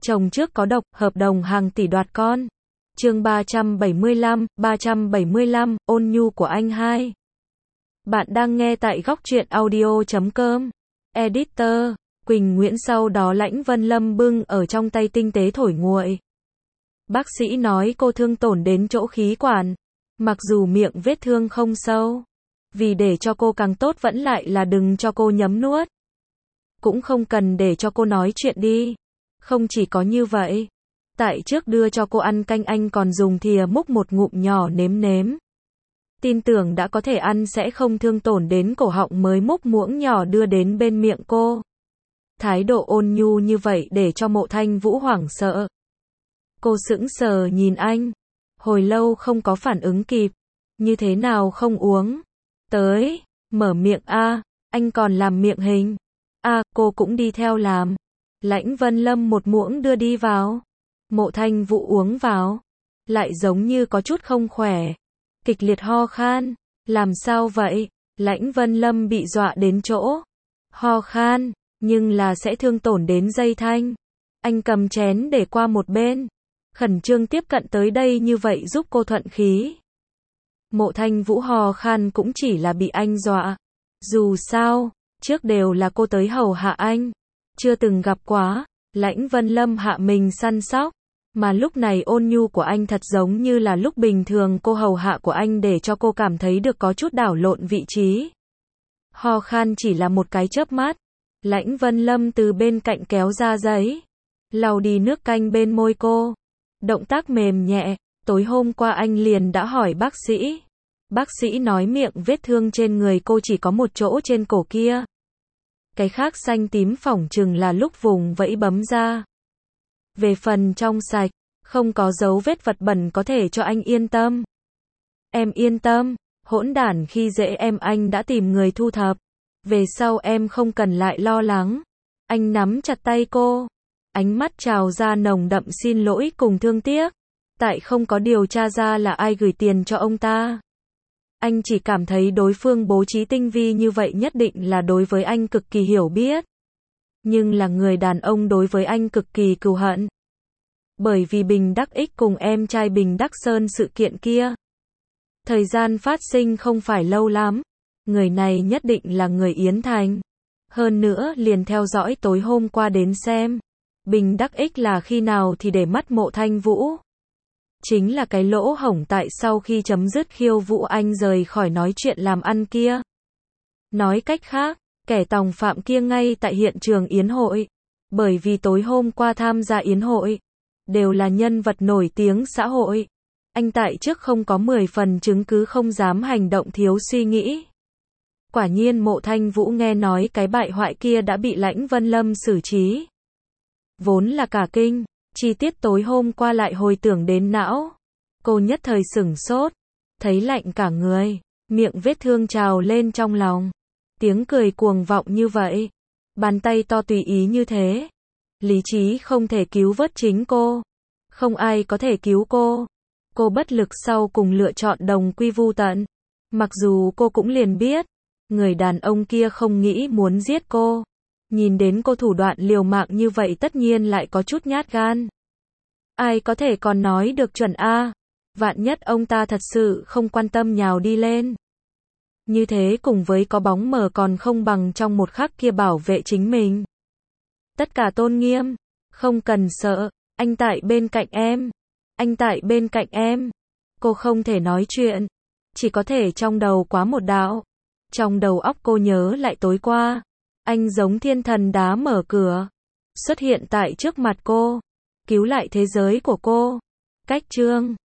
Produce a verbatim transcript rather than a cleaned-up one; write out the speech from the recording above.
Chồng trước có độc, hợp đồng hàng tỷ đoạt con. Chương ba trăm bảy mươi lăm, ba trăm bảy mươi lăm, ôn nhu của anh hai. Bạn đang nghe tại góc truyện audio chấm com. Editor, Quỳnh Nguyễn. Sau đó Lãnh Vân Lâm bưng ở trong tay tinh tế thổi nguội. Bác sĩ nói cô thương tổn đến chỗ khí quản. Mặc dù miệng vết thương không sâu. Vì để cho cô càng tốt vẫn lại là đừng cho cô nhấm nuốt. Cũng không cần để cho cô nói chuyện đi. Không chỉ có như vậy. Tại trước đưa cho cô ăn canh anh còn dùng thìa múc một ngụm nhỏ nếm nếm. Tin tưởng đã có thể ăn sẽ không thương tổn đến cổ họng mới múc muỗng nhỏ đưa đến bên miệng cô. Thái độ ôn nhu như vậy để cho Mộ Thanh Vũ hoảng sợ. Cô sững sờ nhìn anh. Hồi lâu không có phản ứng kịp. Như thế nào không uống? Tới, mở miệng a, anh còn làm miệng hình. A, cô cũng đi theo làm. Lãnh Vân Lâm một muỗng đưa đi vào. Mộ Thanh Vũ uống vào. Lại giống như có chút không khỏe. Kịch liệt ho khan. Làm sao vậy? Lãnh Vân Lâm bị dọa đến chỗ. Ho khan, nhưng là sẽ thương tổn đến dây thanh. Anh cầm chén để qua một bên. Khẩn trương tiếp cận tới đây như vậy giúp cô thuận khí. Mộ Thanh Vũ ho khan cũng chỉ là bị anh dọa. Dù sao, trước đều là cô tới hầu hạ anh. Chưa từng gặp quá. Lãnh Vân Lâm hạ mình săn sóc. Mà lúc này ôn nhu của anh thật giống như là lúc bình thường cô hầu hạ của anh để cho cô cảm thấy được có chút đảo lộn vị trí. Ho khan chỉ là một cái chớp mắt. Lãnh Vân Lâm từ bên cạnh kéo ra giấy. Lau đi nước canh bên môi cô. Động tác mềm nhẹ. Tối hôm qua anh liền đã hỏi bác sĩ. Bác sĩ nói miệng vết thương trên người cô chỉ có một chỗ trên cổ kia. Cái khác xanh tím phỏng chừng là lúc vùng vẫy bấm ra. Về phần trong sạch, không có dấu vết vật bẩn có thể cho anh yên tâm. Em yên tâm, hỗn đản khi dễ em anh đã tìm người thu thập. Về sau em không cần lại lo lắng. Anh nắm chặt tay cô. Ánh mắt trào ra nồng đậm xin lỗi cùng thương tiếc. Tại không có điều tra ra là ai gửi tiền cho ông ta. Anh chỉ cảm thấy đối phương bố trí tinh vi như vậy nhất định là đối với anh cực kỳ hiểu biết. Nhưng là người đàn ông đối với anh cực kỳ cừu hận. Bởi vì Bình Đắc Ích cùng em trai Bình Đắc Sơn sự kiện kia. Thời gian phát sinh không phải lâu lắm. Người này nhất định là người Yến Thành. Hơn nữa liền theo dõi tối hôm qua đến xem. Bình Đắc Ích là khi nào thì để mắt Mộ Thanh Vũ. Chính là cái lỗ hổng tại sau khi chấm dứt khiêu vũ anh rời khỏi nói chuyện làm ăn kia. Nói cách khác, kẻ tòng phạm kia ngay tại hiện trường yến hội. Bởi vì tối hôm qua tham gia yến hội. Đều là nhân vật nổi tiếng xã hội. Anh tại trước không có mười phần chứng cứ không dám hành động thiếu suy nghĩ. Quả nhiên Mộ Thanh Vũ nghe nói cái bại hoại kia đã bị Lãnh Vân Lâm xử trí. Vốn là cả kinh. Chi tiết tối hôm qua lại hồi tưởng đến não. Cô nhất thời sửng sốt. Thấy lạnh cả người. Miệng vết thương trào lên trong lòng. Tiếng cười cuồng vọng như vậy. Bàn tay to tùy ý như thế. Lý trí không thể cứu vớt chính cô. Không ai có thể cứu cô. Cô bất lực sau cùng lựa chọn đồng quy vu tận. Mặc dù cô cũng liền biết. Người đàn ông kia không nghĩ muốn giết cô. Nhìn đến cô thủ đoạn liều mạng như vậy tất nhiên lại có chút nhát gan. Ai có thể còn nói được chuẩn a? Vạn nhất ông ta thật sự không quan tâm nhào đi lên. Như thế cùng với có bóng mờ còn không bằng trong một khắc kia bảo vệ chính mình. Tất cả tôn nghiêm. Không cần sợ. Anh tại bên cạnh em. Anh tại bên cạnh em. Cô không thể nói chuyện. Chỉ có thể trong đầu quá một đạo. Trong đầu óc cô nhớ lại tối qua. Anh giống thiên thần đá mở cửa. Xuất hiện tại trước mặt cô. Cứu lại thế giới của cô. Cách chương.